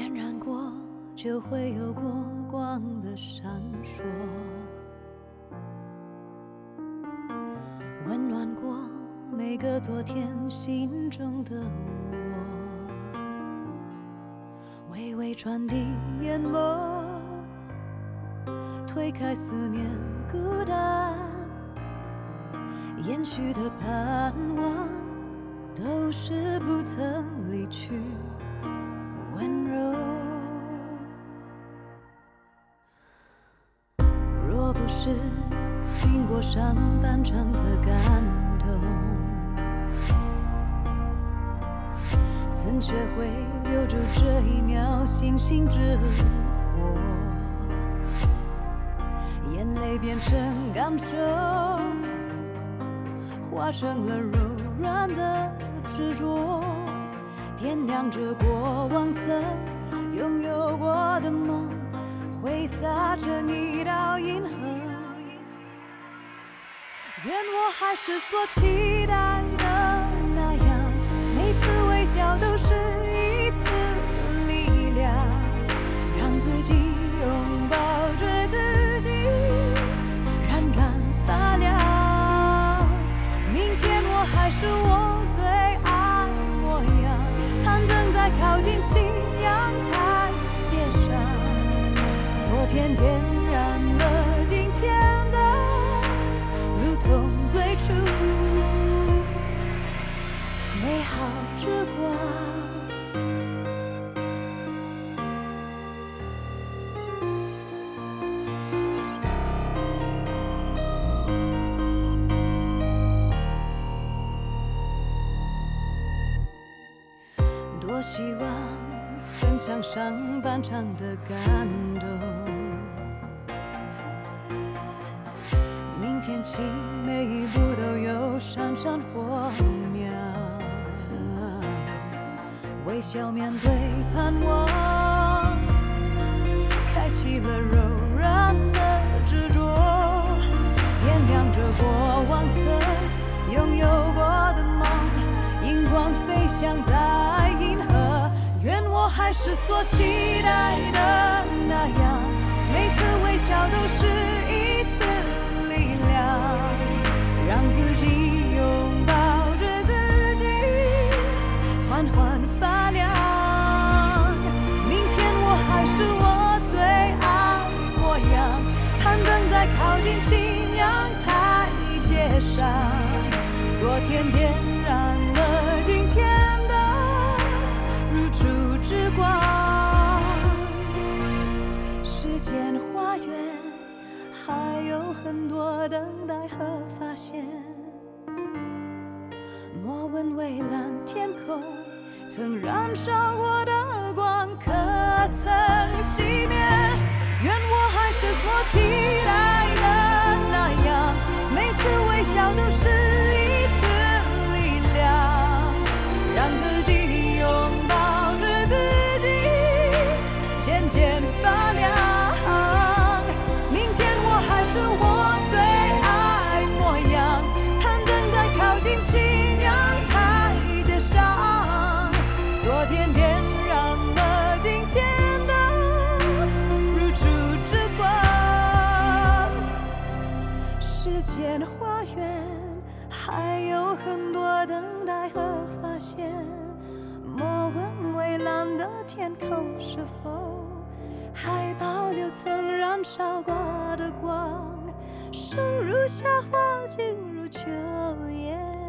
点燃过，就会有过光的闪烁，温暖过每个昨天心中的我，微微传递眼眸，推开思念孤单，延续的盼望都是不曾离去温柔。若不是经过上半场的感动，怎学会留住这一秒星星之火？眼泪变成感受，化成了柔软的执着，点亮着过往曾拥有过的梦，挥洒成一道银河。愿我还是所期待的那样，每次微笑都是一次力量，让自己拥抱着自己，冉冉发亮。明天我还是我最爱模样，它正在靠近夕阳台阶上，昨天点燃了今天的，如同最初美好之光。多希望分享上半场的感动，明天起每一步都有闪闪火苗，微笑面对盼望，开启了柔软的执着，点亮着过往曾拥有过的梦，荧光飞翔在银河。愿我还是所期待的那样，每次微笑都是一次力量，让自己拥抱着自己，缓缓发亮。明天我还是我最爱模样，它正在靠近夕阳台阶上，昨天点燃了今天的如初之光。时间花园还有很多等待和发现，莫问蔚蓝天空曾燃烧过的光可曾熄灭。愿我还是所期待的那样，每次微笑都是一次力量，让自己拥抱着自己，渐渐发亮。明天我还是我最爱模样，它正在靠近夕阳台阶上，昨天点燃了今天的如初之光。时间花园还有很多等待和发现，莫问蔚蓝的天空是否还保留曾燃烧过的光，生如夏花，静如秋叶。